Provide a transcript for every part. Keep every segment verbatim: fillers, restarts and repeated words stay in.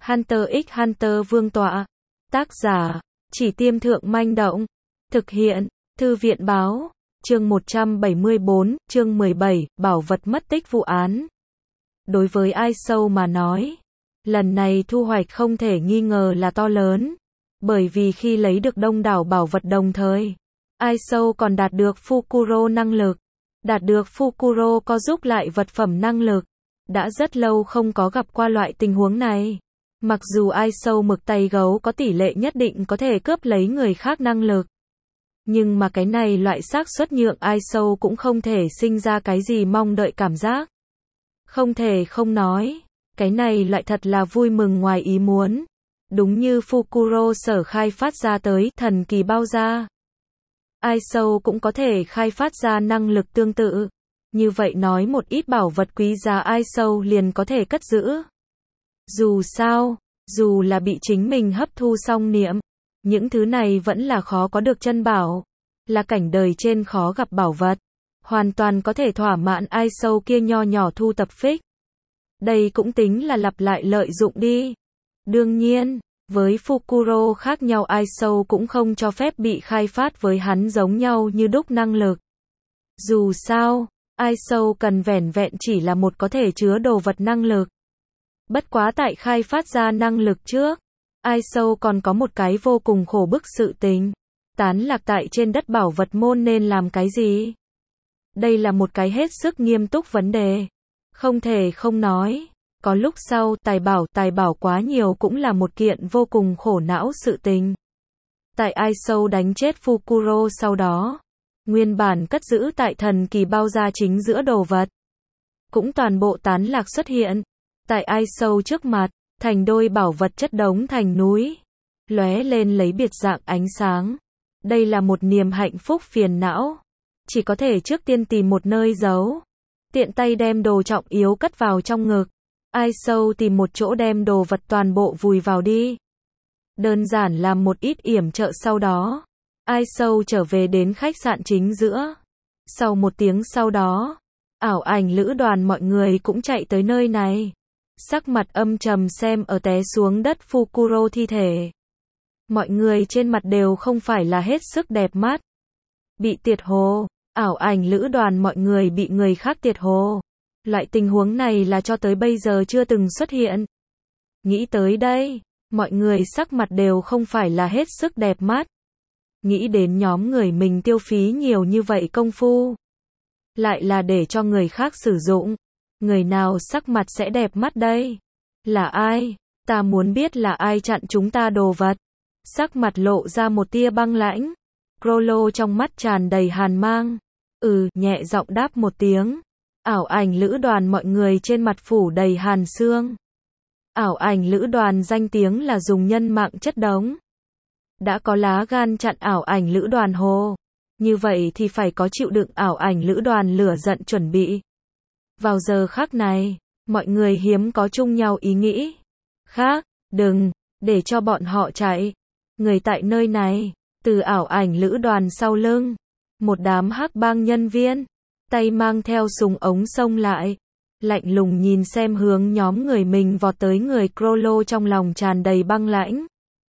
Hunter x Hunter Vương tọa. Tác giả, Chỉ Tiêm Thượng Manh Động. Thực hiện, Thư viện Báo. Chương một trăm bảy mươi bốn, chương mười bảy, bảo vật mất tích vụ án. Đối với Ai Sâu mà nói, lần này thu hoạch không thể nghi ngờ là to lớn. Bởi vì khi lấy được đông đảo bảo vật đồng thời, Ai Sâu còn đạt được Fukuro năng lực. Đạt được Fukuro có giúp lại vật phẩm năng lực. Đã rất lâu không có gặp qua loại tình huống này. Mặc dù Ai Sâu mực tay gấu có tỷ lệ nhất định có thể cướp lấy người khác năng lực. Nhưng mà cái này loại xác suất nhượng Ai Sâu cũng không thể sinh ra cái gì mong đợi cảm giác. Không thể không nói, cái này loại thật là vui mừng ngoài ý muốn. Đúng như Fukuro sở khai phát ra tới thần kỳ bao gia. Ai Sâu cũng có thể khai phát ra năng lực tương tự. Như vậy nói một ít bảo vật quý giá Ai Sâu liền có thể cất giữ. Dù sao, dù là bị chính mình hấp thu xong niệm, những thứ này vẫn là khó có được chân bảo. Là cảnh đời trên khó gặp bảo vật. Hoàn toàn có thể thỏa mãn Ai Sâu kia nho nhỏ thu tập phích. Đây cũng tính là lặp lại lợi dụng đi. Đương nhiên, với Fukuro khác nhau Ai Sâu cũng không cho phép bị khai phát với hắn giống nhau như đúc năng lực. Dù sao, Ai Sâu cần vẻn vẹn chỉ là một có thể chứa đồ vật năng lực. Bất quá tại khai phát ra năng lực trước, Ai Sâu còn có một cái vô cùng khổ bức sự tình. Tán lạc tại trên đất bảo vật môn nên làm cái gì? Đây là một cái hết sức nghiêm túc vấn đề. Không thể không nói. Có lúc sau tài bảo tài bảo quá nhiều cũng là một kiện vô cùng khổ não sự tình. Tại Ai Sâu đánh chết Fukuro sau đó, nguyên bản cất giữ tại thần kỳ bao gia chính giữa đồ vật, cũng toàn bộ tán lạc xuất hiện. Tại Ai Sâu trước mặt, thành đôi bảo vật chất đống thành núi, lóe lên lấy biệt dạng ánh sáng. Đây là một niềm hạnh phúc phiền não. Chỉ có thể trước tiên tìm một nơi giấu. Tiện tay đem đồ trọng yếu cất vào trong ngực. Ai Sâu tìm một chỗ đem đồ vật toàn bộ vùi vào đi. Đơn giản làm một ít yểm trợ sau đó. Ai Sâu trở về đến khách sạn chính giữa. Sau một tiếng sau đó, ảo ảnh lữ đoàn mọi người cũng chạy tới nơi này. Sắc mặt âm trầm xem ở té xuống đất Fukuro thi thể. Mọi người trên mặt đều không phải là hết sức đẹp mắt. Bị tiệt hồ, ảo ảnh lữ đoàn mọi người bị người khác tiệt hồ. Loại tình huống này là cho tới bây giờ chưa từng xuất hiện. Nghĩ tới đây, mọi người sắc mặt đều không phải là hết sức đẹp mắt. Nghĩ đến nhóm người mình tiêu phí nhiều như vậy công phu. Lại là để cho người khác sử dụng. Người nào sắc mặt sẽ đẹp mắt đây? Là ai? Ta muốn biết là ai chặn chúng ta đồ vật. Sắc mặt lộ ra một tia băng lãnh. Crollo trong mắt tràn đầy hàn mang. Ừ, nhẹ giọng đáp một tiếng. Ảo ảnh lữ đoàn mọi người trên mặt phủ đầy hàn xương. Ảo ảnh lữ đoàn danh tiếng là dùng nhân mạng chất đống. Đã có lá gan chặn ảo ảnh lữ đoàn hồ. Như vậy thì phải có chịu đựng ảo ảnh lữ đoàn lửa giận chuẩn bị. Vào giờ khắc này, mọi người hiếm có chung nhau ý nghĩ. Khác, đừng, để cho bọn họ chạy. Người tại nơi này, từ ảo ảnh lữ đoàn sau lưng. Một đám hắc bang nhân viên, tay mang theo súng ống xông lại. Lạnh lùng nhìn xem hướng nhóm người mình vọt tới người Crollo trong lòng tràn đầy băng lãnh.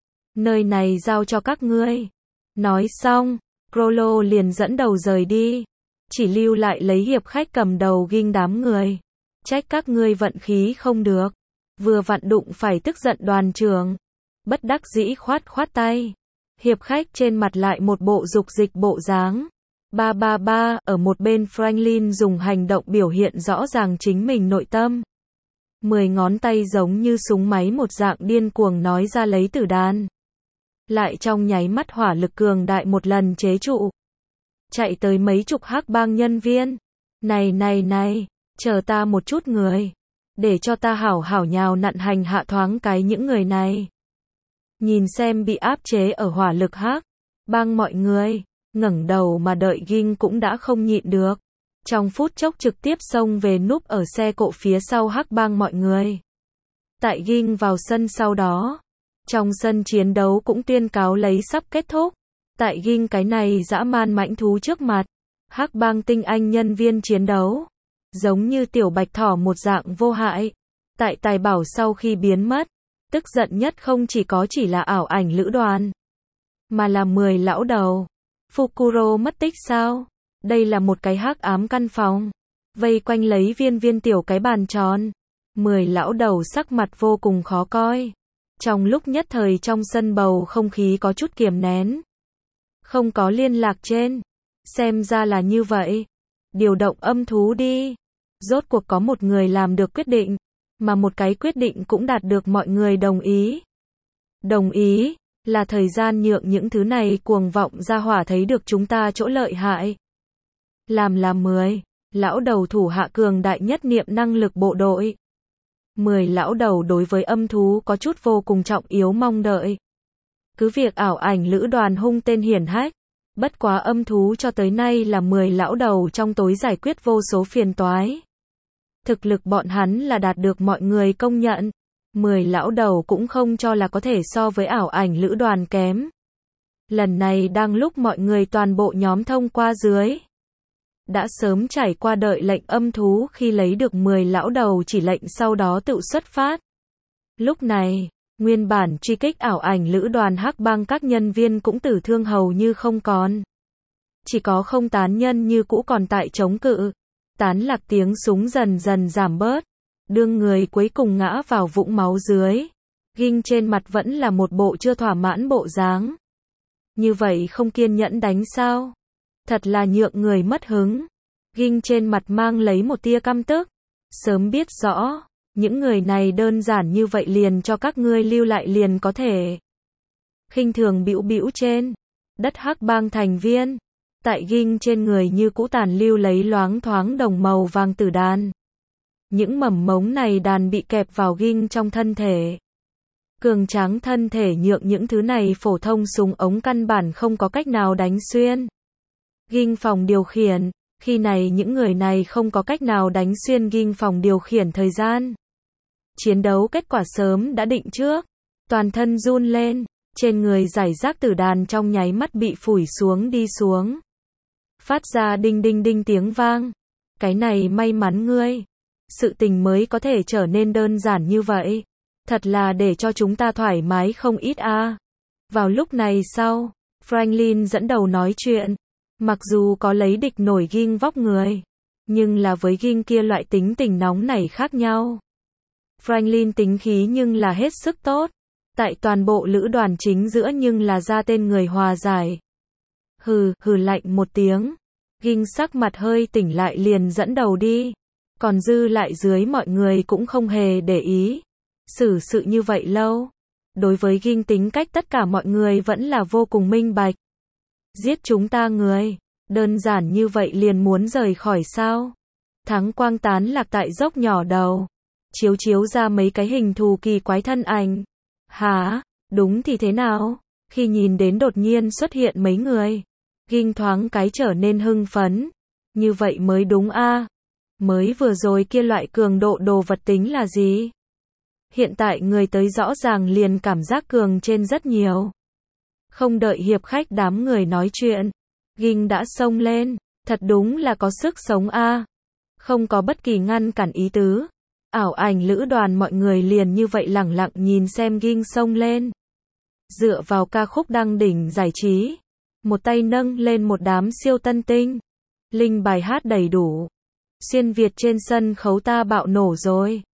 Nơi này giao cho các ngươi. Nói xong, Crollo liền dẫn đầu rời đi. Chỉ lưu lại lấy hiệp khách cầm đầu ghinh đám người. Trách các ngươi vận khí không được. Vừa vặn đụng phải tức giận đoàn trưởng. Bất đắc dĩ khoát khoát tay. Hiệp khách trên mặt lại một bộ dục dịch bộ dáng. Ba ba ba, ở một bên Franklin dùng hành động biểu hiện rõ ràng chính mình nội tâm. Mười ngón tay giống như súng máy một dạng điên cuồng nói ra lấy tử đàn. Lại trong nháy mắt hỏa lực cường đại một lần chế trụ. Chạy tới mấy chục hắc bang nhân viên. Này này này, chờ ta một chút người. Để cho ta hảo hảo nhào nặn hành hạ thoáng cái những người này. Nhìn xem bị áp chế ở hỏa lực hắc bang mọi người. Ngẩng đầu mà đợi Ghinh cũng đã không nhịn được. Trong phút chốc trực tiếp xông về núp ở xe cộ phía sau hắc bang mọi người. Tại Ghinh vào sân sau đó. Trong sân chiến đấu cũng tuyên cáo lấy sắp kết thúc. Tại Ghinh cái này dã man mãnh thú trước mặt. Hắc bang tinh anh nhân viên chiến đấu. Giống như tiểu bạch thỏ một dạng vô hại. Tại tài bảo sau khi biến mất. Tức giận nhất không chỉ có chỉ là ảo ảnh lữ đoàn, mà là mười lão đầu. Fukuro mất tích sao? Đây là một cái hắc ám căn phòng, vây quanh lấy viên viên tiểu cái bàn tròn. Mười lão đầu sắc mặt vô cùng khó coi. Trong lúc nhất thời trong sân bầu không khí có chút kiềm nén. Không có liên lạc trên. Xem ra là như vậy. Điều động âm thú đi. Rốt cuộc có một người làm được quyết định, mà một cái quyết định cũng đạt được mọi người đồng ý. Đồng ý, là thời gian nhượng những thứ này cuồng vọng ra hỏa thấy được chúng ta chỗ lợi hại. Làm là mười, lão đầu thủ hạ cường đại nhất niệm năng lực bộ đội. Mười lão đầu đối với âm thú có chút vô cùng trọng yếu mong đợi. Cứ việc ảo ảnh lữ đoàn hung tên hiển hách, bất quá âm thú cho tới nay là mười lão đầu trong tối giải quyết vô số phiền toái. Thực lực bọn hắn là đạt được mọi người công nhận. Mười lão đầu cũng không cho là có thể so với ảo ảnh lữ đoàn kém. Lần này đang lúc mọi người toàn bộ nhóm thông qua dưới. Đã sớm trải qua đợi lệnh âm thú khi lấy được mười lão đầu chỉ lệnh sau đó tự xuất phát. Lúc này, nguyên bản truy kích ảo ảnh lữ đoàn hắc bang các nhân viên cũng tử thương hầu như không còn. Chỉ có không tán nhân như cũ còn tại chống cự. Tán lạc tiếng súng dần dần giảm bớt. Đương người cuối cùng ngã vào vũng máu dưới. Ghinh trên mặt vẫn là một bộ chưa thỏa mãn bộ dáng. Như vậy không kiên nhẫn đánh sao? Thật là nhượng người mất hứng. Ghinh trên mặt mang lấy một tia căm tức. Sớm biết rõ, những người này đơn giản như vậy liền cho các ngươi lưu lại liền có thể. Khinh thường bĩu bĩu trên đất hắc bang thành viên. Tại ghinh trên người như cũ tàn lưu lấy loáng thoáng đồng màu vàng tử đàn. Những mầm mống này đàn bị kẹp vào ghinh trong thân thể. Cường tráng thân thể nhượng những thứ này phổ thông súng ống căn bản không có cách nào đánh xuyên. Ghinh phòng điều khiển, khi này những người này không có cách nào đánh xuyên ghinh phòng điều khiển thời gian. Chiến đấu kết quả sớm đã định trước, toàn thân run lên, trên người giải rác tử đàn trong nháy mắt bị phủi xuống đi xuống. Phát ra đinh đinh đinh tiếng vang. Cái này may mắn ngươi. Sự tình mới có thể trở nên đơn giản như vậy. Thật là để cho chúng ta thoải mái không ít a. À. Vào lúc này sau, Franklin dẫn đầu nói chuyện. Mặc dù có lấy địch nổi ghinh vóc người, nhưng là với ghinh kia loại tính tình nóng nảy khác nhau. Franklin tính khí nhưng là hết sức tốt. Tại toàn bộ lữ đoàn chính giữa nhưng là ra tên người hòa giải. Hừ, hừ lạnh một tiếng. Ghinh sắc mặt hơi tỉnh lại liền dẫn đầu đi. Còn dư lại dưới mọi người cũng không hề để ý. Xử sự như vậy lâu. Đối với ghinh tính cách tất cả mọi người vẫn là vô cùng minh bạch. Giết chúng ta người. Đơn giản như vậy liền muốn rời khỏi sao. Thắng quang tán lạc tại dốc nhỏ đầu. Chiếu chiếu ra mấy cái hình thù kỳ quái thân ảnh. Hả? Đúng thì thế nào? Khi nhìn đến đột nhiên xuất hiện mấy người. Ghinh thoáng cái trở nên hưng phấn. Như vậy mới đúng a. À. Mới vừa rồi kia loại cường độ đồ vật tính là gì? Hiện tại người tới rõ ràng liền cảm giác cường trên rất nhiều. Không đợi hiệp khách đám người nói chuyện. Ghinh đã xông lên. Thật đúng là có sức sống a. À. Không có bất kỳ ngăn cản ý tứ. Ảo ảnh lữ đoàn mọi người liền như vậy lẳng lặng nhìn xem ghinh xông lên. Dựa vào ca khúc đăng đỉnh giải trí. Một tay nâng lên một đám siêu tân tinh. Linh bài hát đầy đủ. Xuyên Việt trên sân khấu ta bạo nổ rồi.